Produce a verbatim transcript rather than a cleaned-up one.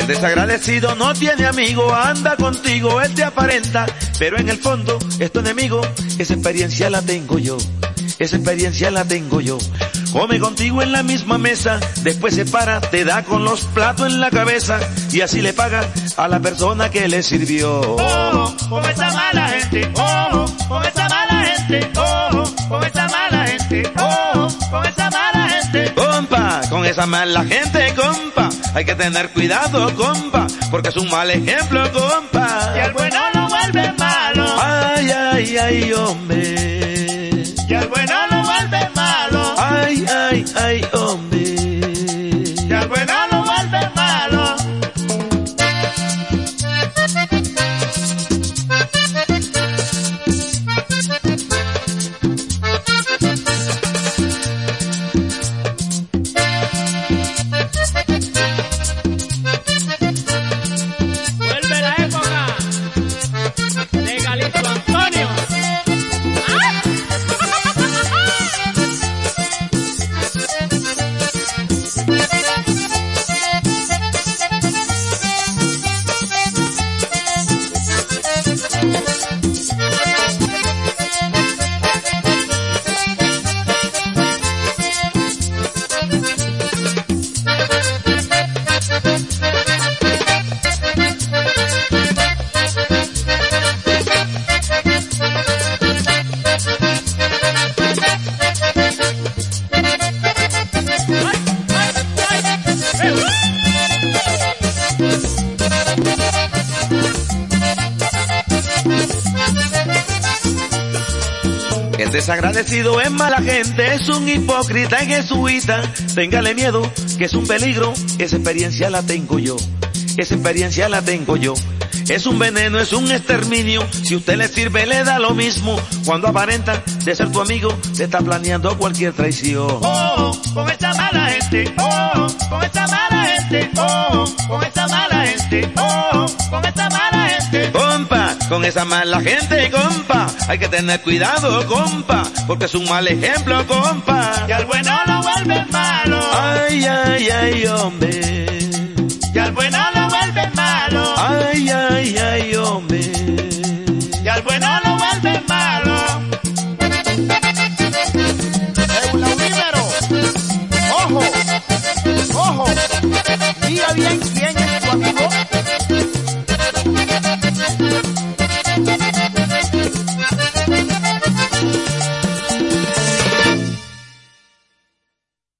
El desagradecido no tiene amigo, anda contigo, él te aparenta, pero en el fondo es tu enemigo. Esa experiencia la tengo yo, esa experiencia la tengo yo. Come contigo en la misma mesa, después se para, te da con los platos en la cabeza y así le paga a la persona que le sirvió. Oh, con esa mala gente, oh, con esa mala gente, oh, con esa mala gente, oh, con esa mala gente. Compa, con esa mala gente, compa, hay que tener cuidado, compa, porque es un mal ejemplo, compa. Y al bueno lo vuelve malo. Ay, ay, ay, hombre. Y al bueno lo vuelve malo. Ay, ay, ay, hombre. Y al bueno lo vuelve malo. Vuelve la época de Calixto Antonio. El desagradecido es mala gente, es un hipócrita y jesuita. Téngale miedo, que es un peligro, esa experiencia la tengo yo, esa experiencia la tengo yo. Es un veneno, es un exterminio, si usted le sirve le da lo mismo. Cuando aparenta de ser tu amigo, te está planeando cualquier traición. Oh, con esa mala gente, oh, con esa mala gente, oh, con esa mala gente, oh, con esa mala gente. Compa, con esa mala gente, compa, hay que tener cuidado, compa, porque es un mal ejemplo, compa. Y al bueno lo vuelve malo. Ay, ay, ay, hombre. Y al bueno lo vuelve malo. Ay, ay, ay, hombre. Y al bueno lo vuelve malo. Eulaunímero. Ojo, ojo, mira bien